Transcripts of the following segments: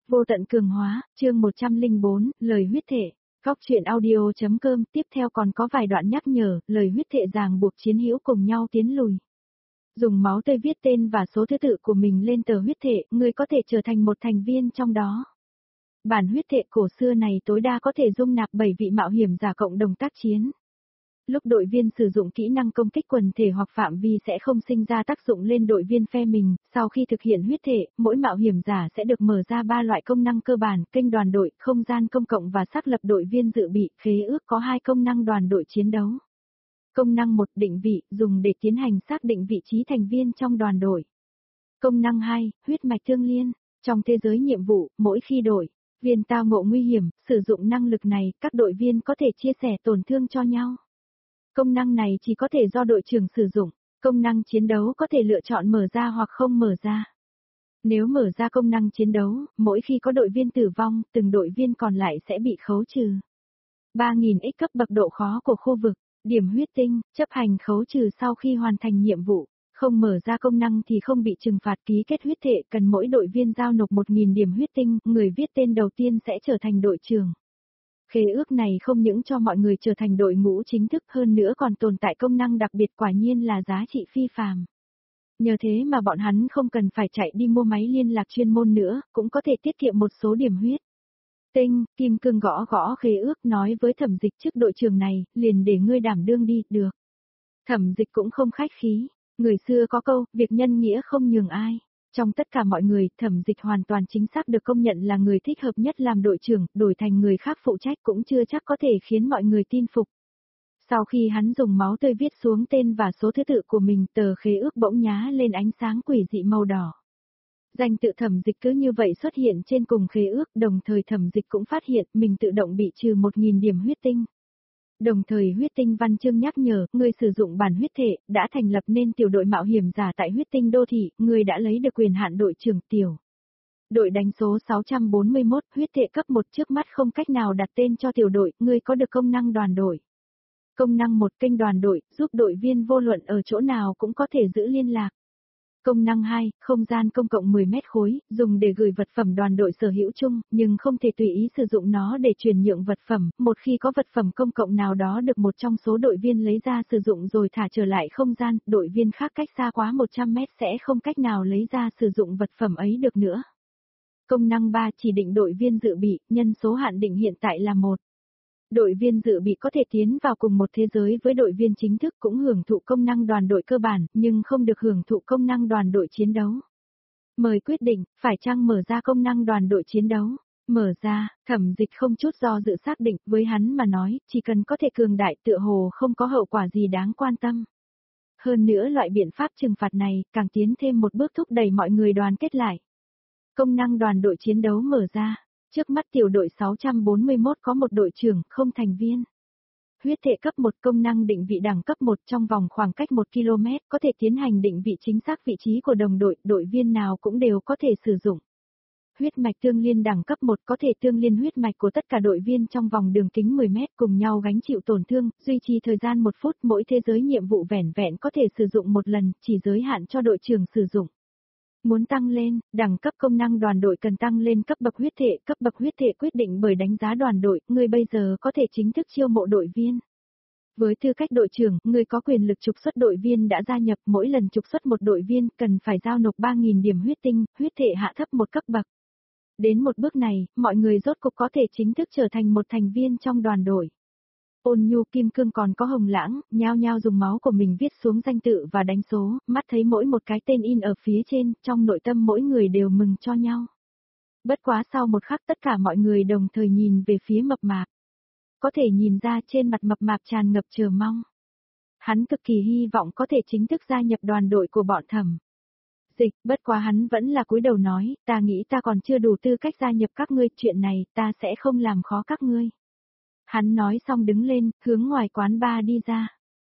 Vô tận cường hóa, chương 104, lời huyết thể. Góc truyện audio.com tiếp theo còn có vài đoạn nhắc nhở, lời huyết thể ràng buộc chiến hữu cùng nhau tiến lùi. Dùng máu tươi viết tên và số thứ tự của mình lên tờ huyết thể, người có thể trở thành một thành viên trong đó. Bản huyết thể cổ xưa này tối đa có thể dung nạp 7 vị mạo hiểm giả cộng đồng tác chiến. Lúc đội viên sử dụng kỹ năng công kích quần thể hoặc phạm vi sẽ không sinh ra tác dụng lên đội viên phe mình, sau khi thực hiện huyết thể, mỗi mạo hiểm giả sẽ được mở ra 3 loại công năng cơ bản, kênh đoàn đội, không gian công cộng và xác lập đội viên dự bị, khế ước có 2 công năng đoàn đội chiến đấu. Công năng 1 định vị, dùng để tiến hành xác định vị trí thành viên trong đoàn đội. Công năng 2, huyết mạch tương liên, trong thế giới nhiệm vụ, mỗi khi đội viên tao ngộ nguy hiểm, sử dụng năng lực này, các đội viên có thể chia sẻ tổn thương cho nhau. Công năng này chỉ có thể do đội trưởng sử dụng, công năng chiến đấu có thể lựa chọn mở ra hoặc không mở ra. Nếu mở ra công năng chiến đấu, mỗi khi có đội viên tử vong, từng đội viên còn lại sẽ bị khấu trừ 3000x cấp bậc độ khó của khu vực, điểm huyết tinh, chấp hành khấu trừ sau khi hoàn thành nhiệm vụ. Không mở ra công năng thì không bị trừng phạt, ký kết huyết thể, cần mỗi đội viên giao nộp 1000 điểm huyết tinh, người viết tên đầu tiên sẽ trở thành đội trưởng. Khế ước này không những cho mọi người trở thành đội ngũ chính thức, hơn nữa còn tồn tại công năng đặc biệt, quả nhiên là giá trị phi phàm. Nhờ thế mà bọn hắn không cần phải chạy đi mua máy liên lạc chuyên môn nữa, cũng có thể tiết kiệm một số điểm huyết tinh. Kim Cương gõ gõ khế ước, nói với Thẩm Dịch, trước đội trưởng này, liền để ngươi đảm đương đi, được. Thẩm Dịch cũng không khách khí, người xưa có câu, việc nhân nghĩa không nhường ai. Trong tất cả mọi người, Thẩm Dịch hoàn toàn chính xác được công nhận là người thích hợp nhất làm đội trưởng, đổi thành người khác phụ trách cũng chưa chắc có thể khiến mọi người tin phục. Sau khi hắn dùng máu tươi viết xuống tên và số thứ tự của mình, tờ khế ước bỗng nhá lên ánh sáng quỷ dị màu đỏ. Danh tự Thẩm Dịch cứ như vậy xuất hiện trên cùng khế ước, đồng thời Thẩm Dịch cũng phát hiện mình tự động bị trừ 1000 điểm huyết tinh. Đồng thời huyết tinh văn chương nhắc nhở, người sử dụng bản huyết thể, đã thành lập nên tiểu đội mạo hiểm giả tại huyết tinh đô thị, người đã lấy được quyền hạn đội trưởng tiểu. Đội đánh số 641, huyết thể cấp 1, trước mắt không cách nào đặt tên cho tiểu đội, người có được công năng đoàn đội. Công năng 1, kênh đoàn đội, giúp đội viên vô luận ở chỗ nào cũng có thể giữ liên lạc. Công năng 2, không gian công cộng 10 mét khối, dùng để gửi vật phẩm đoàn đội sở hữu chung, nhưng không thể tùy ý sử dụng nó để chuyển nhượng vật phẩm, một khi có vật phẩm công cộng nào đó được một trong số đội viên lấy ra sử dụng rồi thả trở lại không gian, đội viên khác cách xa quá 100 mét sẽ không cách nào lấy ra sử dụng vật phẩm ấy được nữa. Công năng 3, chỉ định đội viên dự bị, nhân số hạn định hiện tại là 1. Đội viên dự bị có thể tiến vào cùng một thế giới với đội viên chính thức, cũng hưởng thụ công năng đoàn đội cơ bản, nhưng không được hưởng thụ công năng đoàn đội chiến đấu. Mời quyết định, phải chăng mở ra công năng đoàn đội chiến đấu? Mở ra, Thẩm Dịch không chút do dự xác định, với hắn mà nói, chỉ cần có thể cường đại tựa hồ không có hậu quả gì đáng quan tâm. Hơn nữa loại biện pháp trừng phạt này, càng tiến thêm một bước thúc đẩy mọi người đoàn kết lại. Công năng đoàn đội chiến đấu mở ra. Trước mắt tiểu đội 641 có một đội trưởng, không thành viên. Huyết thể cấp 1, công năng định vị đẳng cấp 1, trong vòng khoảng cách 1 km, có thể tiến hành định vị chính xác vị trí của đồng đội, đội viên nào cũng đều có thể sử dụng. Huyết mạch tương liên đẳng cấp 1, có thể tương liên huyết mạch của tất cả đội viên trong vòng đường kính 10 mét cùng nhau gánh chịu tổn thương, duy trì thời gian 1 phút, mỗi thế giới nhiệm vụ vẻn vẹn có thể sử dụng một lần, chỉ giới hạn cho đội trưởng sử dụng. Muốn tăng lên, đẳng cấp công năng đoàn đội cần tăng lên cấp bậc huyết thể quyết định bởi đánh giá đoàn đội, người bây giờ có thể chính thức chiêu mộ đội viên. Với tư cách đội trưởng, người có quyền lực trục xuất đội viên đã gia nhập, mỗi lần trục xuất một đội viên cần phải giao nộp 3000 điểm huyết tinh, huyết thể hạ thấp một cấp bậc. Đến một bước này, mọi người rốt cục có thể chính thức trở thành một thành viên trong đoàn đội. Ôn Nhu, Kim Cương còn có Hồng Lãng, nhao nhao dùng máu của mình viết xuống danh tự và đánh số, mắt thấy mỗi một cái tên in ở phía trên, trong nội tâm mỗi người đều mừng cho nhau. Bất quá sau một khắc tất cả mọi người đồng thời nhìn về phía Mập Mạp. Có thể nhìn ra trên mặt Mập Mạp tràn ngập chờ mong. Hắn cực kỳ hy vọng có thể chính thức gia nhập đoàn đội của bọn Thẩm Dịch, bất quá hắn vẫn là cúi đầu nói, ta nghĩ ta còn chưa đủ tư cách gia nhập các ngươi, chuyện này ta sẽ không làm khó các ngươi. Hắn nói xong đứng lên, hướng ngoài quán bar đi ra.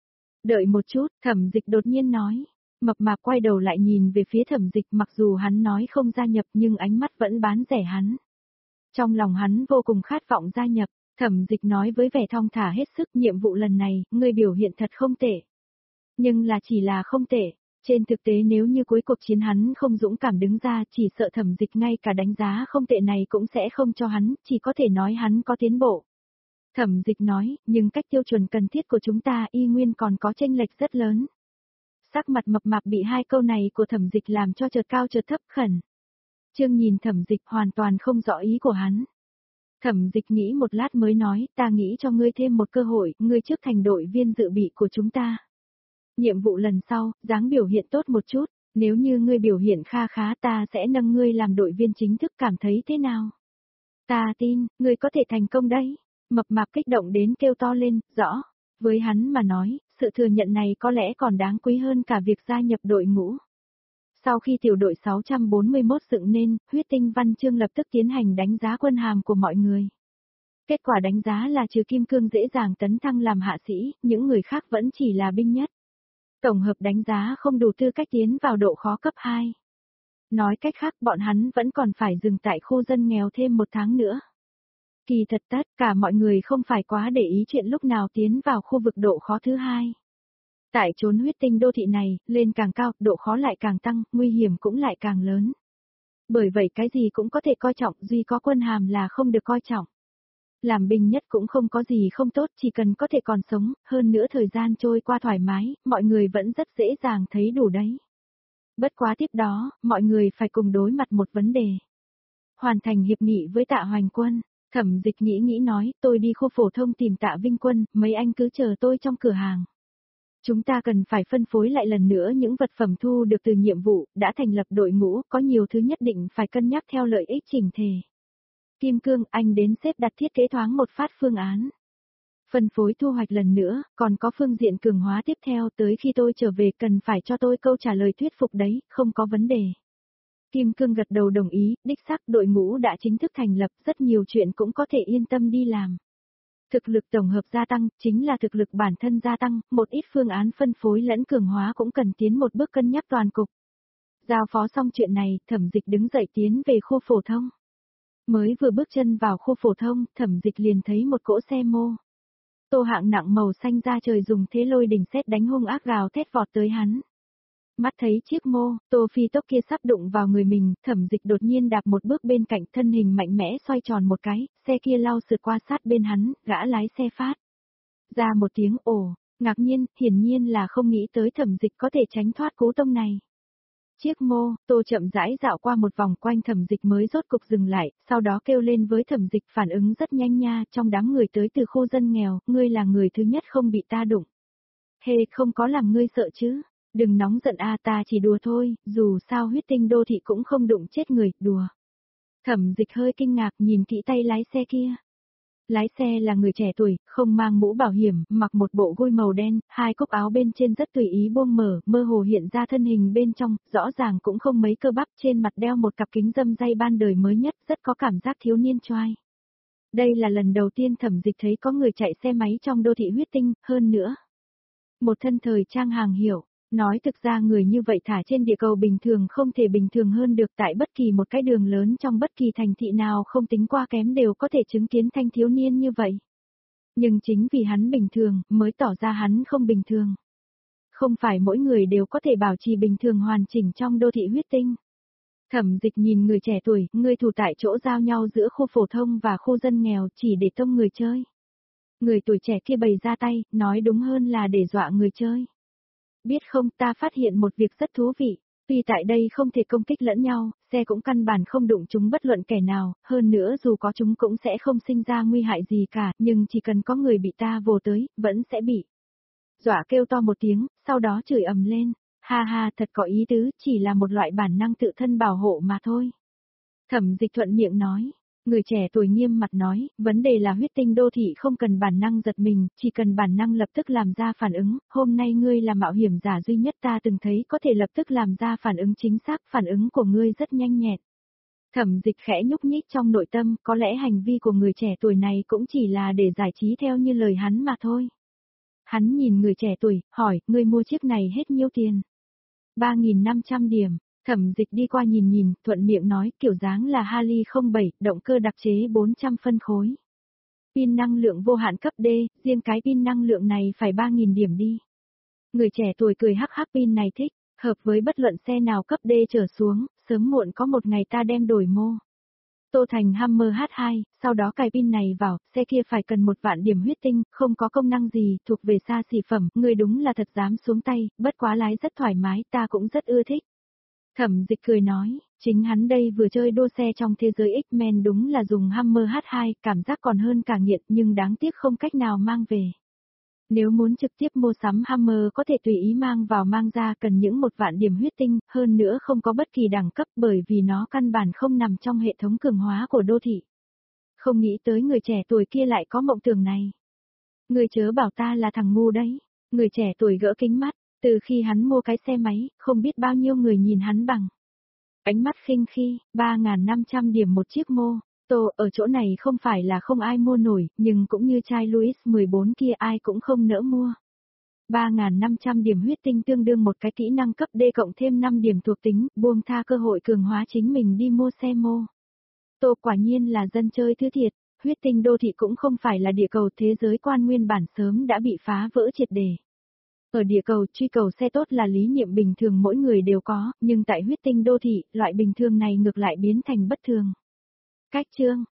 Đợi một chút, Thẩm Dịch đột nhiên nói. Mập Mạp quay đầu lại nhìn về phía Thẩm Dịch, mặc dù hắn nói không gia nhập nhưng ánh mắt vẫn bán rẻ hắn. Trong lòng hắn vô cùng khát vọng gia nhập, Thẩm Dịch nói với vẻ thong thả hết sức, nhiệm vụ lần này, ngươi biểu hiện thật không tệ. Nhưng là chỉ là không tệ, Trên thực tế nếu như cuối cuộc chiến hắn không dũng cảm đứng ra, chỉ sợ Thẩm Dịch ngay cả đánh giá không tệ này cũng sẽ không cho hắn, chỉ có thể nói hắn có tiến bộ. Thẩm Dịch nói, nhưng cách tiêu chuẩn cần thiết của chúng ta y nguyên còn có chênh lệch rất lớn. Sắc mặt mập mạp bị hai câu này của Thẩm Dịch làm cho chợt cao chợt thấp khẩn. Trương nhìn Thẩm Dịch hoàn toàn không rõ ý của hắn. Thẩm Dịch nghĩ một lát mới nói, ta nghĩ cho ngươi thêm một cơ hội, ngươi trước thành đội viên dự bị của chúng ta. Nhiệm vụ lần sau, dáng biểu hiện tốt một chút, nếu như ngươi biểu hiện kha khá ta sẽ nâng ngươi làm đội viên chính thức, cảm thấy thế nào? Ta tin, ngươi có thể thành công đấy. Mập mạp kích động đến kêu to lên, rõ. Với hắn mà nói, sự thừa nhận này có lẽ còn đáng quý hơn cả việc gia nhập đội ngũ. Sau khi tiểu đội 641 dựng nên, Huyết Tinh Văn Chương lập tức tiến hành đánh giá quân hàm của mọi người. Kết quả đánh giá là trừ Kim Cương dễ dàng tấn thăng làm hạ sĩ, những người khác vẫn chỉ là binh nhất. Tổng hợp đánh giá không đủ tư cách tiến vào độ khó cấp 2. Nói cách khác bọn hắn vẫn còn phải dừng tại khu dân nghèo thêm 1 tháng nữa. Kỳ thật tất cả mọi người không phải quá để ý chuyện lúc nào tiến vào khu vực độ khó thứ 2. Tại chốn huyết tinh đô thị này, lên càng cao, độ khó lại càng tăng, nguy hiểm cũng lại càng lớn. Bởi vậy cái gì cũng có thể coi trọng, duy có quân hàm là không được coi trọng. Làm binh nhất cũng không có gì không tốt, chỉ cần có thể còn sống, hơn nữa thời gian trôi qua thoải mái, mọi người vẫn rất dễ dàng thấy đủ đấy. Bất quá tiếp đó, mọi người phải cùng đối mặt một vấn đề. Hoàn thành hiệp nghị với Tạ Hoành Quân, Thẩm Dịch nghĩ nói, tôi đi khu phổ thông tìm Tạ Vinh Quân, mấy anh cứ chờ tôi trong cửa hàng. Chúng ta cần phải phân phối lại lần nữa những vật phẩm thu được từ nhiệm vụ, đã thành lập đội ngũ, có nhiều thứ nhất định phải cân nhắc theo lợi ích chỉnh thể. Kim Cương, anh đến xếp đặt thiết kế thoáng một phát phương án. Phân phối thu hoạch lần nữa, còn có phương diện cường hóa tiếp theo, tới khi tôi trở về cần phải cho tôi câu trả lời thuyết phục đấy, không có vấn đề. Kim Cương gật đầu đồng ý, đích xác đội ngũ đã chính thức thành lập, rất nhiều chuyện cũng có thể yên tâm đi làm. Thực lực tổng hợp gia tăng, chính là thực lực bản thân gia tăng, một ít phương án phân phối lẫn cường hóa cũng cần tiến một bước cân nhắc toàn cục. Giao phó xong chuyện này, Thẩm Dịch đứng dậy tiến về khu phổ thông. Mới vừa bước chân vào khu phổ thông, Thẩm Dịch liền thấy một cỗ xe mô tô hạng nặng màu xanh ra trời dùng thế lôi đình sét đánh hung ác gào thét vọt tới hắn. Mắt thấy chiếc mô tô phi tốc kia sắp đụng vào người mình, Thẩm Dịch đột nhiên đạp một bước bên cạnh, thân hình mạnh mẽ xoay tròn một cái, xe kia lao sượt qua sát bên hắn, gã lái xe phát ra một tiếng ồ, ngạc nhiên, hiển nhiên là không nghĩ tới Thẩm Dịch có thể tránh thoát cú tông này. Chiếc mô tô chậm rãi dạo qua một vòng quanh Thẩm Dịch mới rốt cục dừng lại, sau đó kêu lên với Thẩm Dịch, phản ứng rất nhanh nha, trong đám người tới từ khu dân nghèo, ngươi là người thứ nhất không bị ta đụng. Hê, không có làm ngươi sợ chứ? Đừng nóng giận a, ta chỉ đùa thôi, dù sao huyết tinh đô thị cũng không đụng chết người, đùa. Thẩm Dịch hơi kinh ngạc nhìn kỹ tay lái xe kia. Lái xe là người trẻ tuổi, không mang mũ bảo hiểm, mặc một bộ gôi màu đen, hai cúc áo bên trên rất tùy ý buông mở, mơ hồ hiện ra thân hình bên trong, rõ ràng cũng không mấy cơ bắp, trên mặt đeo một cặp kính râm ray ban đời mới nhất, rất có cảm giác thiếu niên choai. Đây là lần đầu tiên Thẩm Dịch thấy có người chạy xe máy trong đô thị huyết tinh, hơn nữa. Một thân thời trang hàng hiệu. Nói thực ra người như vậy thả trên địa cầu bình thường không thể bình thường hơn được, tại bất kỳ một cái đường lớn trong bất kỳ thành thị nào không tính qua kém đều có thể chứng kiến thanh thiếu niên như vậy. Nhưng chính vì hắn bình thường mới tỏ ra hắn không bình thường. Không phải mỗi người đều có thể bảo trì bình thường hoàn chỉnh trong đô thị huyết tinh. Thẩm Dịch nhìn người trẻ tuổi, người thủ tại chỗ giao nhau giữa khu phổ thông và khu dân nghèo chỉ để tông người chơi. Người tuổi trẻ kia bày ra tay, nói đúng hơn là để dọa người chơi. Biết không, ta phát hiện một việc rất thú vị, tuy tại đây không thể công kích lẫn nhau, xe cũng căn bản không đụng chúng bất luận kẻ nào, hơn nữa dù có chúng cũng sẽ không sinh ra nguy hại gì cả, nhưng chỉ cần có người bị ta vồ tới, vẫn sẽ bị. Dọa kêu to một tiếng, sau đó chửi ầm lên, ha ha thật có ý tứ, chỉ là một loại bản năng tự thân bảo hộ mà thôi. Thẩm Dịch thuận miệng nói. Người trẻ tuổi nghiêm mặt nói, vấn đề là huyết tinh đô thị không cần bản năng giật mình, chỉ cần bản năng lập tức làm ra phản ứng, hôm nay ngươi là mạo hiểm giả duy nhất ta từng thấy có thể lập tức làm ra phản ứng chính xác, phản ứng của ngươi rất nhanh nhẹn. Thẩm Dịch khẽ nhúc nhích trong nội tâm, có lẽ hành vi của người trẻ tuổi này cũng chỉ là để giải trí theo như lời hắn mà thôi. Hắn nhìn người trẻ tuổi, hỏi, ngươi mua chiếc này hết nhiêu tiền? 3.500 điểm. Thẩm Dịch đi qua nhìn, thuận miệng nói, kiểu dáng là Harley 07, động cơ đặc chế 400 phân khối. Pin năng lượng vô hạn cấp D, riêng cái pin năng lượng này phải 3.000 điểm đi. Người trẻ tuổi cười hắc hắc, pin này thích, Hợp với bất luận xe nào cấp D trở xuống, sớm muộn có một ngày ta đem đổi mô. Tô Thành Hammer H2, sau đó cài pin này vào, xe kia phải cần 1 vạn điểm huyết tinh, không có công năng gì, thuộc về xa xỉ phẩm, người đúng là thật dám xuống tay, bất quá lái rất thoải mái, ta cũng rất ưa thích. Thẩm Dịch cười nói, chính hắn đây vừa chơi đua xe trong thế giới X-Men đúng là dùng Hammer H2, cảm giác còn hơn cả nghiện nhưng đáng tiếc không cách nào mang về. Nếu muốn trực tiếp mua sắm Hammer có thể tùy ý mang vào mang ra cần những 1 vạn điểm huyết tinh, hơn nữa không có bất kỳ đẳng cấp bởi vì nó căn bản không nằm trong hệ thống cường hóa của đô thị. Không nghĩ tới người trẻ tuổi kia lại có mộng tưởng này. Người chớ bảo ta là thằng ngu đấy. Người trẻ tuổi gỡ kính mắt, từ khi hắn mua cái xe máy, không biết bao nhiêu người nhìn hắn bằng ánh mắt khinh khi, 3.500 điểm một chiếc mô. Tô, ở chỗ này không phải là không ai mua nổi, nhưng cũng như chai Louis 14 kia ai cũng không nỡ mua. 3.500 điểm huyết tinh tương đương một cái kỹ năng cấp D cộng thêm 5 điểm thuộc tính, buông tha cơ hội cường hóa chính mình đi mua xe mô. Tô quả nhiên là dân chơi thứ thiệt, huyết tinh đô thị cũng không phải là địa cầu, thế giới quan nguyên bản sớm đã bị phá vỡ triệt đề. Ở địa cầu, truy cầu xe tốt là lý niệm bình thường mỗi người đều có, nhưng tại huyết tinh đô thị, loại bình thường này ngược lại biến thành bất thường. Cách chương